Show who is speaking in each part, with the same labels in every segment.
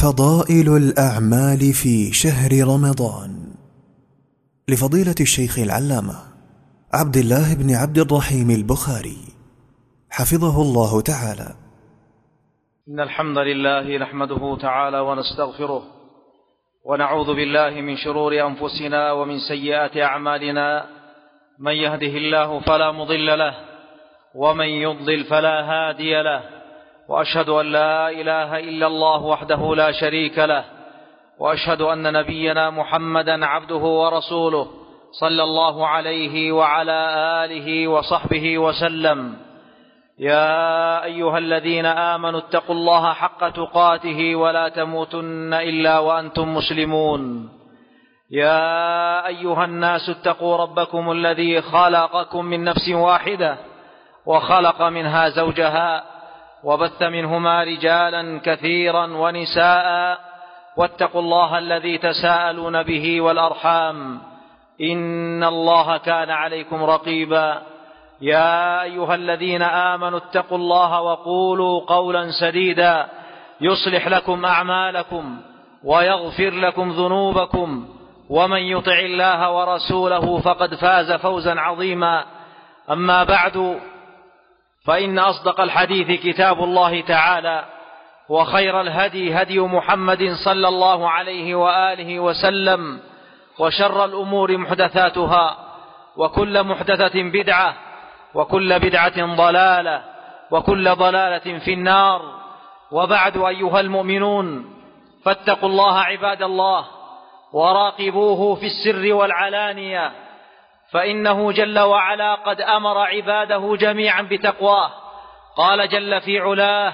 Speaker 1: فضائل الأعمال في شهر رمضان، لفضيلة الشيخ العلامة عبد الله بن عبد الرحيم البخاري حفظه الله تعالى.
Speaker 2: إن الحمد لله نحمده تعالى ونستغفره ونعوذ بالله من شرور أنفسنا ومن سيئات أعمالنا، من يهده الله فلا مضل له ومن يضلل فلا هادي له، وأشهد أن لا إله إلا الله وحده لا شريك له، وأشهد أن نبينا محمدا عبده ورسوله صلى الله عليه وعلى آله وصحبه وسلم. يا أيها الذين آمنوا اتقوا الله حق تقاته ولا تموتن إلا وأنتم مسلمون. يا أيها الناس اتقوا ربكم الذي خلقكم من نفس واحدة وخلق منها زوجها وبث منهما رجالا كثيرا ونساء، واتقوا الله الذي تساءلون به والأرحام إن الله كان عليكم رقيبا. يا أيها الذين آمنوا اتقوا الله وقولوا قولا سديدا يصلح لكم أعمالكم ويغفر لكم ذنوبكم، ومن يطع الله ورسوله فقد فاز فوزا عظيما. أما بعد، فإن أصدق الحديث كتاب الله تعالى، وخير الهدي هدي محمد صلى الله عليه وآله وسلم، وشر الأمور محدثاتها، وكل محدثة بدعة، وكل بدعة ضلالة، وكل ضلالة في النار. وبعد، أيها المؤمنون، فاتقوا الله عباد الله وراقبوه في السر والعلانية، فإنه جل وعلا قد أمر عباده جميعا بتقواه. قال جل في علاه: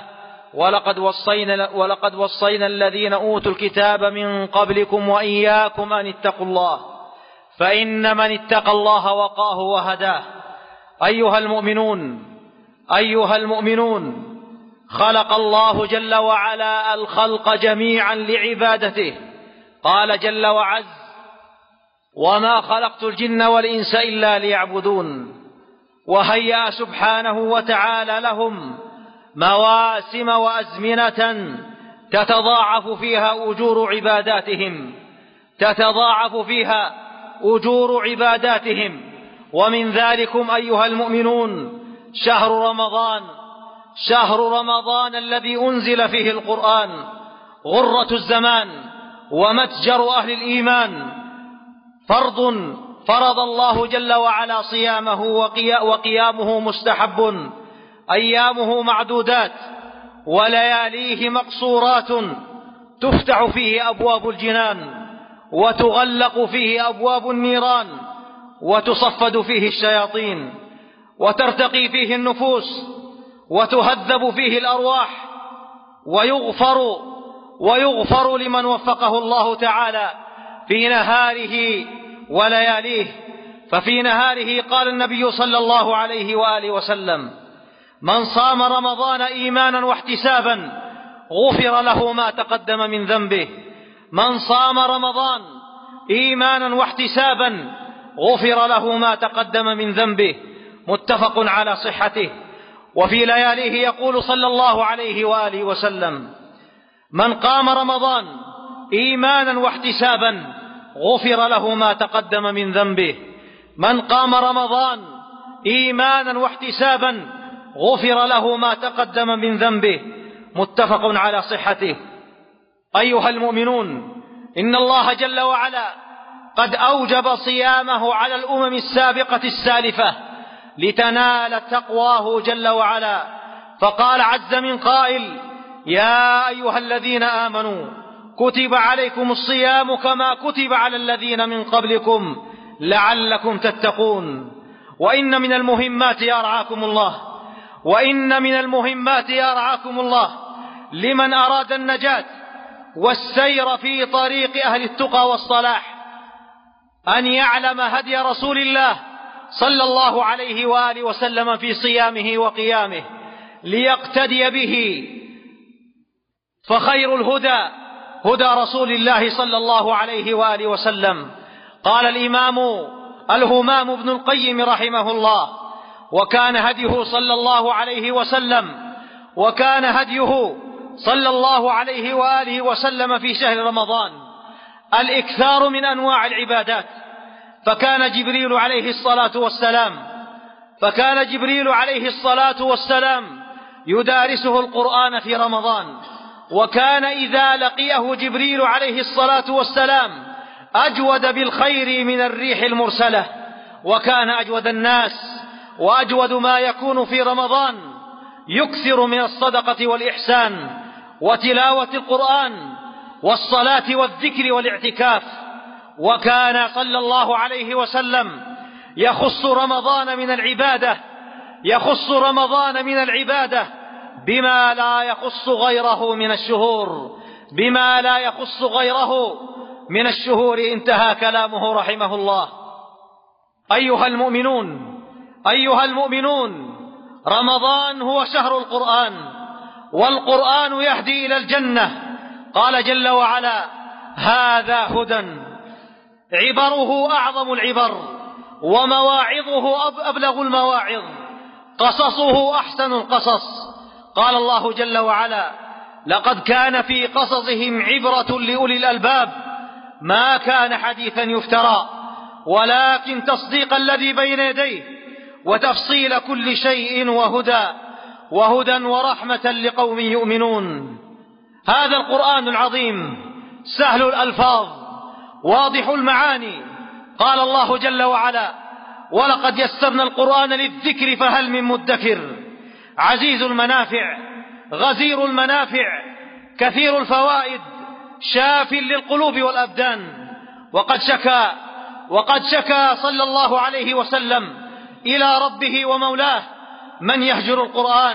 Speaker 2: ولقد وصينا الذين أوتوا الكتاب من قبلكم وإياكم أن اتقوا الله، فإن من اتقى الله وقاه وهداه. أيها المؤمنون، خلق الله جل وعلا الخلق جميعا لعبادته. قال جل وعز: وما خلقت الجن والإنس إلا ليعبدون. وهيأ سبحانه وتعالى لهم مواسم وأزمنة تتضاعف فيها أجور عباداتهم، ومن ذلكم أيها المؤمنون شهر رمضان الذي أنزل فيه القرآن، غرة الزمان ومتجر أهل الإيمان، فرض الله جل وعلا صيامه وقيامه مستحب، أيامه معدودات ولياليه مقصورات، تفتح فيه أبواب الجنان وتغلق فيه أبواب النيران، وتصفد فيه الشياطين، وترتقي فيه النفوس، وتهذب فيه الأرواح، ويغفر لمن وفقه الله تعالى في نهاره ولياليه. ففي نهاره قال النبي صلى الله عليه وآله وسلم: من صام رمضان إيمانا واحتسابا غفر له ما تقدم من ذنبه. من صام رمضان إيمانا واحتسابا غفر له ما تقدم من ذنبه، متفق على صحته. وفي لياليه يقول صلى الله عليه وآله وسلم: من قام رمضان إيمانا واحتسابا غفر له ما تقدم من ذنبه. من قام رمضان إيمانا واحتسابا غفر له ما تقدم من ذنبه، متفق على صحته. أيها المؤمنون، إن الله جل وعلا قد أوجب صيامه على الأمم السابقة السالفة لتنال تقواه جل وعلا، فقال عز من قائل: يا أيها الذين آمنوا كتب عليكم الصيام كما كتب على الذين من قبلكم لعلكم تتقون. وإن من المهمات يا رعاكم الله لمن أراد النجاة والسير في طريق أهل التقى والصلاح أن يعلم هدي رسول الله صلى الله عليه وآله وسلم في صيامه وقيامه ليقتدي به، فخير الهدى هدى رسول الله صلى الله عليه وآله وسلم. قال الإمام الهمام بن القيم رحمه الله: وكان هديه صلى الله عليه وسلم صلى الله عليه وآله وسلم في شهر رمضان الإكثار من أنواع العبادات، فكان جبريل عليه الصلاة والسلام يدارسه القرآن في رمضان، وكان إذا لقيه جبريل عليه الصلاة والسلام أجود بالخير من الريح المرسلة، وكان أجود الناس وأجود ما يكون في رمضان، يكثر من الصدقة والإحسان وتلاوة القرآن والصلاة والذكر والاعتكاف. وكان صلى الله عليه وسلم يخص رمضان من العبادة بما لا يخص غيره من الشهور انتهى كلامه رحمه الله. أيها المؤمنون، رمضان هو شهر القرآن، والقرآن يهدي إلى الجنة. قال جل وعلا: هذا هدى، عبره أعظم العبر، ومواعظه أبلغ المواعظ، قصصه أحسن القصص. قال الله جل وعلا: لقد كان في قصصهم عبرة لأولي الألباب، ما كان حديثا يفترى، ولكن تصديق الذي بين يديه وتفصيل كل شيء وهدى ورحمة لقوم يؤمنون. هذا القرآن العظيم سهل الألفاظ واضح المعاني. قال الله جل وعلا: ولقد يسرنا القرآن للذكر فهل من مدكر. عزيز المنافع، غزير المنافع، كثير الفوائد، شاف للقلوب والأبدان. وقد شكى صلى الله عليه وسلم إلى ربه ومولاه من يهجر القرآن،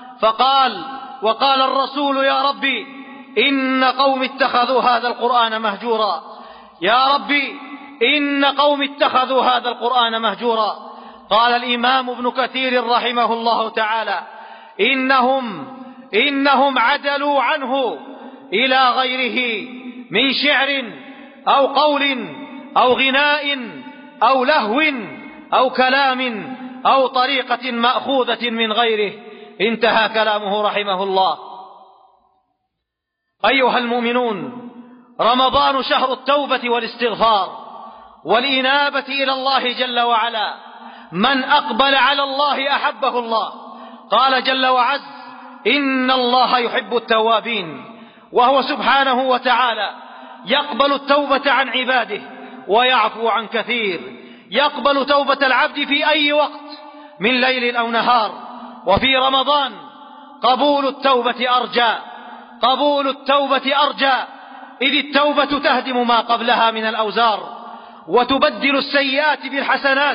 Speaker 2: وقال الرسول: يا ربي إن قوم اتخذوا هذا القرآن مهجورا. يا ربي إن قوم اتخذوا هذا القرآن مهجورا. قال الإمام ابن كثير رحمه الله تعالى: إنهم عدلوا عنه إلى غيره من شعر أو قول أو غناء أو لهو أو كلام أو طريقة مأخوذة من غيره. انتهى كلامه رحمه الله. أيها المؤمنون، رمضان شهر التوبة والاستغفار والإنابة إلى الله جل وعلا. من أقبل على الله أحبه الله. قال جل وعز: إن الله يحب التوابين. وهو سبحانه وتعالى يقبل التوبة عن عباده ويعفو عن كثير. يقبل توبة العبد في أي وقت من ليل أو نهار. وفي رمضان قبول التوبة أرجى، إذ التوبة تهدم ما قبلها من الأوزار وتبدل السيئات بالحسنات،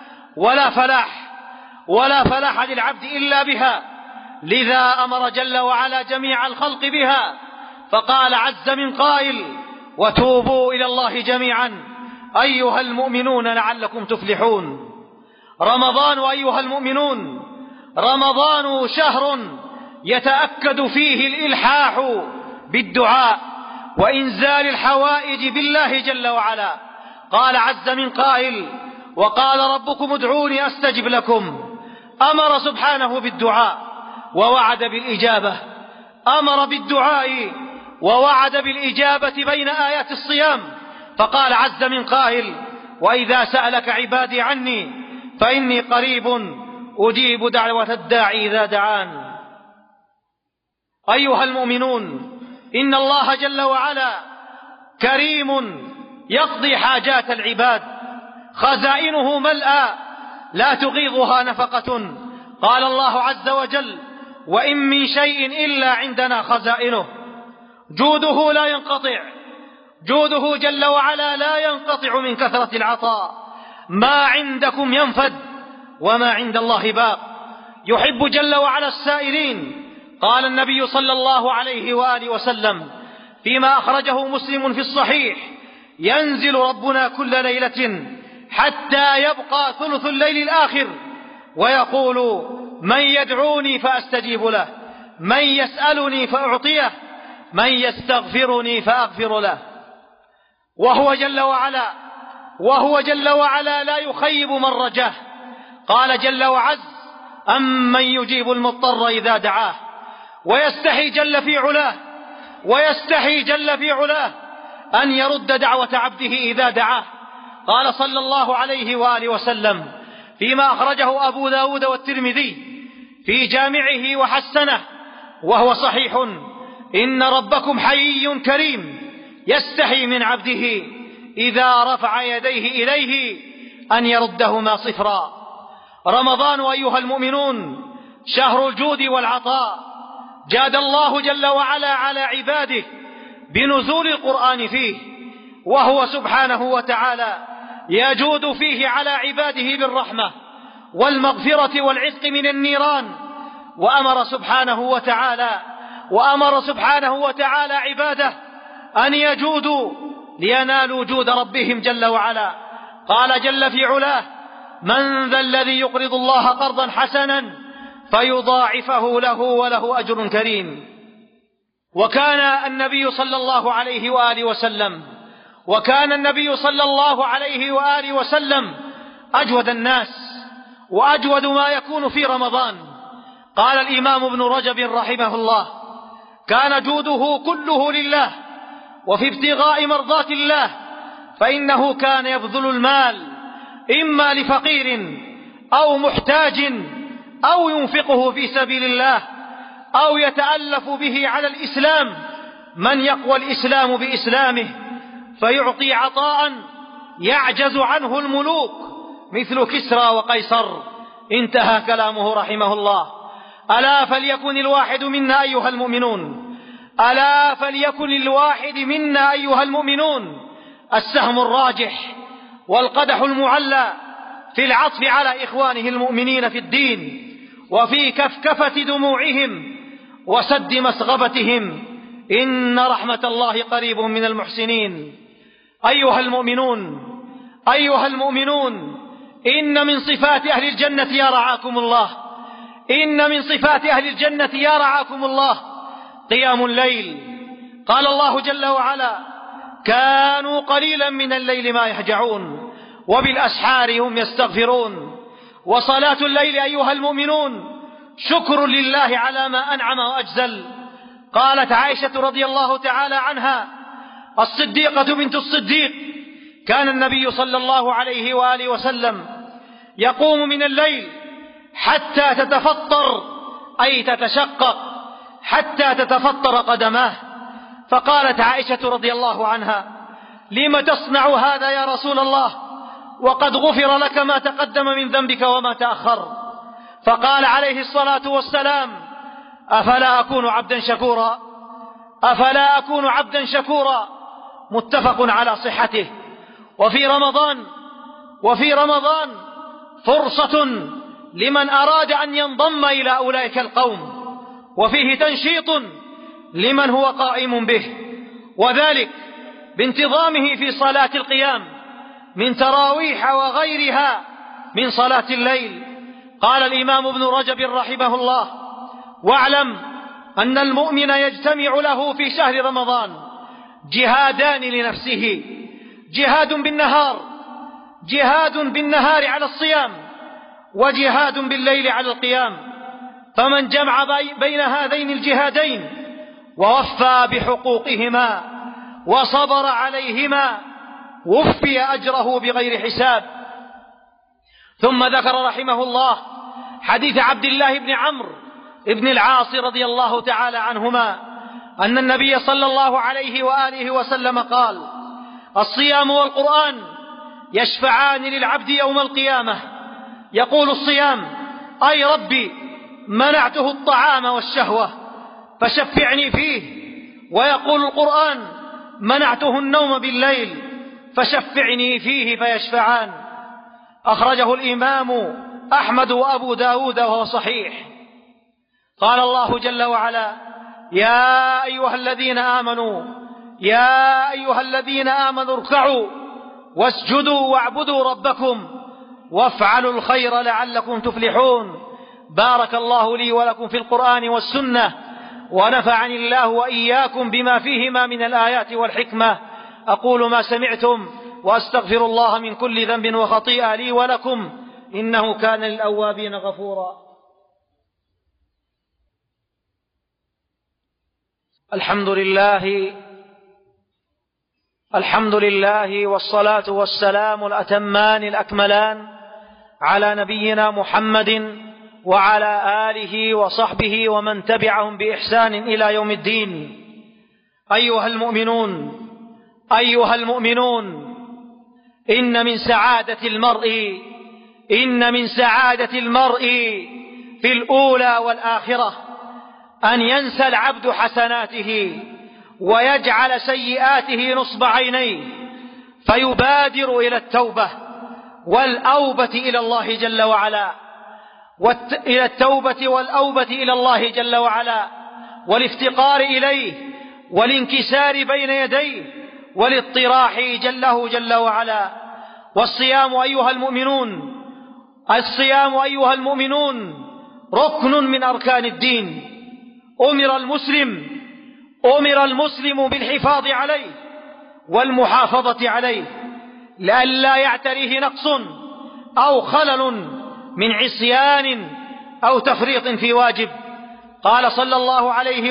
Speaker 2: ولا فلاح للعبد إلا بها. لذا أمر جل وعلا جميع الخلق بها، فقال عز من قائل: وتوبوا إلى الله جميعا أيها المؤمنون لعلكم تفلحون. رمضان أيها المؤمنون، رمضان شهر يتأكد فيه الإلحاح بالدعاء وإنزال الحوائج بالله جل وعلا. قال عز من قائل: وقال ربكم ادعوني أستجب لكم. أمر سبحانه بالدعاء ووعد بالإجابة. أمر بالدعاء ووعد بالإجابة بين آيات الصيام، فقال عز من قائل: وإذا سألك عبادي عني فإني قريب أجيب دعوة الداعي إذا دعان. أيها المؤمنون، إن الله جل وعلا كريم يقضي حاجات العباد، خزائنه ملأى لا تغيضها نفقة. قال الله عز وجل: وإن من شيء إلا عندنا خزائنه. جوده لا ينقطع، جوده جل وعلا لا ينقطع من كثرة العطاء. ما عندكم ينفد وما عند الله باق. يحب جل وعلا السائلين. قال النبي صلى الله عليه وآله وسلم فيما أخرجه مسلم في الصحيح: ينزل ربنا كل ليلة حتى يبقى ثلث الليل الآخر ويقول: من يدعوني فأستجيب له، من يسألني فأعطيه، من يستغفرني فأغفر له. وهو جل وعلا لا يخيب من رجاه. قال جل وعز: أمن يجيب المضطر إذا دعاه ويستحي جل في علاه أن يرد دعوة عبده إذا دعاه. قال صلى الله عليه وآله وسلم فيما أخرجه أبو داود والترمذي في جامعه وحسنه وهو صحيح: إن ربكم حيي كريم يستحي من عبده إذا رفع يديه إليه أن يردهما صفرا. رمضان أيها المؤمنون شهر الجود والعطاء، جاد الله جل وعلا على عباده بنزول القرآن فيه، وهو سبحانه وتعالى يجود فيه على عباده بالرحمة والمغفرة والعتق من النيران. وأمر سبحانه وتعالى عباده أن يجودوا لينالوا جود ربهم جل وعلا. قال جل في علاه: من ذا الذي يقرض الله قرضا حسنا فيضاعفه له وله أجر كريم. وكان النبي صلى الله عليه وآله وسلم أجود الناس وأجود ما يكون في رمضان. قال الإمام ابن رجب رحمه الله: كان جوده كله لله وفي ابتغاء مرضات الله، فإنه كان يبذل المال إما لفقير أو محتاج أو ينفقه في سبيل الله أو يتألف به على الإسلام من يقوى الإسلام بإسلامه فيعطي عطاء يعجز عنه الملوك مثل كسرى وقيصر. انتهى كلامه رحمه الله. ألا فليكن الواحد منا أيها المؤمنون السهم الراجح والقدح المعلى في العطف على إخوانه المؤمنين في الدين، وفي كفكفة دموعهم وسد مسغبتهم، إن رحمة الله قريب من المحسنين. أيها المؤمنون، إن من صفات أهل الجنة يا رعاكم الله قيام الليل. قال الله جل وعلا: كانوا قليلا من الليل ما يهجعون وبالأسحار هم يستغفرون. وصلاة الليل أيها المؤمنون شكر لله على ما أنعم وأجزل. قالت عائشة رضي الله تعالى عنها الصديقة بنت الصديق: كان النبي صلى الله عليه وآله وسلم يقوم من الليل حتى تتفطر، أي تتشقق، حتى تتفطر قدماه. فقالت عائشة رضي الله عنها: لم تصنع هذا يا رسول الله وقد غفر لك ما تقدم من ذنبك وما تأخر؟ فقال عليه الصلاة والسلام: أفلا أكون عبدا شكورا. متفق على صحته. وفي رمضان فرصة لمن أراد أن ينضم إلى أولئك القوم، وفيه تنشيط لمن هو قائم به، وذلك بانتظامه في صلاة القيام من تراويح وغيرها من صلاة الليل. قال الإمام ابن رجب رحمه الله: واعلم أن المؤمن يجتمع له في شهر رمضان جهادان لنفسه: جهاد بالنهار على الصيام، وجهاد بالليل على القيام. فمن جمع بين هذين الجهادين ووفى بحقوقهما وصبر عليهما وفي أجره بغير حساب. ثم ذكر رحمه الله حديث عبد الله بن عمرو بن العاص رضي الله تعالى عنهما أن النبي صلى الله عليه وآله وسلم قال: الصيام والقرآن يشفعان للعبد يوم القيامة. يقول الصيام: أي ربي منعته الطعام والشهوة فشفعني فيه. ويقول القرآن: منعته النوم بالليل فشفعني فيه فيشفعان. أخرجه الإمام أحمد وأبو داود وهو صحيح. قال الله جل وعلا: يا أيها الذين آمنوا اركعوا واسجدوا واعبدوا ربكم وافعلوا الخير لعلكم تفلحون. بارك الله لي ولكم في القرآن والسنة، ونفعني الله وإياكم بما فيهما من الآيات والحكمة. أقول ما سمعتم وأستغفر الله من كل ذنب وخطيئة لي ولكم، إنه كان للأوابين غفورا. الحمد لله والصلاة والسلام الأتمان الأكملان على نبينا محمد وعلى آله وصحبه ومن تبعهم بإحسان إلى يوم الدين. أيها المؤمنون، إن من سعادة المرء في الأولى والآخرة أن ينسى العبد حسناته ويجعل سيئاته نصب عينيه، فيبادر إلى التوبة والأوبة إلى الله جل وعلا، والافتقار إليه والانكسار بين يديه والاضطراح جل وعلا. والصيام أيها المؤمنون ركن من أركان الدين. أمر المسلم بالحفاظ عليه والمحافظة عليه لئلا يعتريه نقص أو خلل من عصيان أو تفريط في واجب. قال صلى الله عليه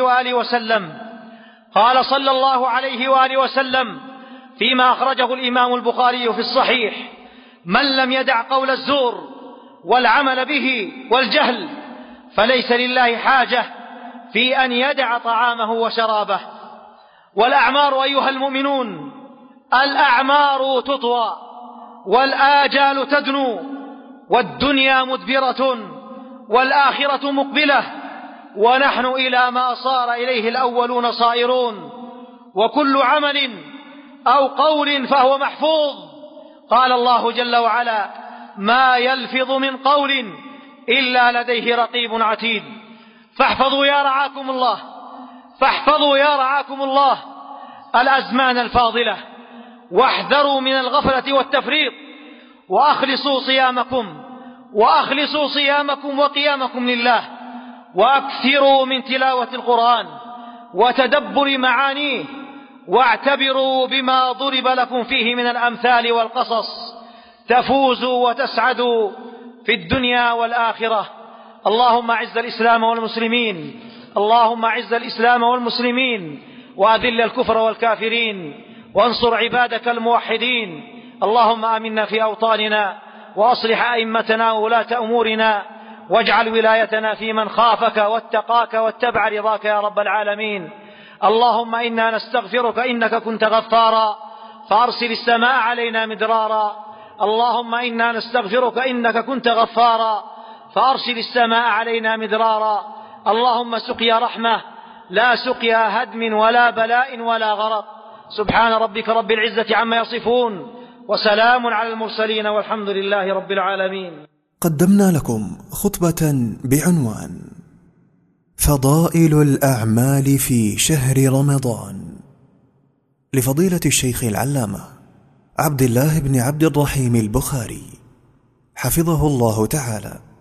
Speaker 2: وآله وسلم فيما أخرجه الإمام البخاري في الصحيح: من لم يدع قول الزور والعمل به والجهل فليس لله حاجة في أن يدع طعامه وشرابه. والأعمار أيها المؤمنون، الأعمار تطوى والآجال تدنو، والدنيا مدبرة والآخرة مقبلة، ونحن إلى ما صار إليه الأولون صائرون. وكل عمل أو قول فهو محفوظ. قال الله جل وعلا: ما يلفظ من قول إلا لديه رقيب عتيد. فاحفظوا يا رعاكم الله الأزمان الفاضلة، واحذروا من الغفلة والتفريط، وأخلصوا صيامكم وقيامكم لله، وأكثروا من تلاوة القرآن وتدبر معانيه، واعتبروا بما ضرب لكم فيه من الأمثال والقصص، تفوزوا وتسعدوا في الدنيا والآخرة. اللهم أعز الإسلام والمسلمين وأذل الكفر والكافرين، وانصر عبادك الموحدين. اللهم آمنا في أوطاننا، وأصلح أئمتنا وولاة أمورنا، واجعل ولايتنا في من خافك واتقاك واتبع رضاك يا رب العالمين. اللهم إنا نستغفرك إنك كنت غفارا فأرسل السماء علينا مدرارا. اللهم إنا نستغفرك إنك كنت غفارا فأرسل السماء علينا مدرارا. اللهم سقيا رحمة لا سقيا هدم ولا بلاء ولا غرق. سبحان ربك رب العزة عما يصفون، وسلام على المرسلين، والحمد لله رب العالمين.
Speaker 1: قدمنا لكم خطبة بعنوان: فضائل الأعمال في شهر رمضان، لفضيلة الشيخ العلامة عبد الله بن عبد الرحيم البخاري حفظه الله تعالى.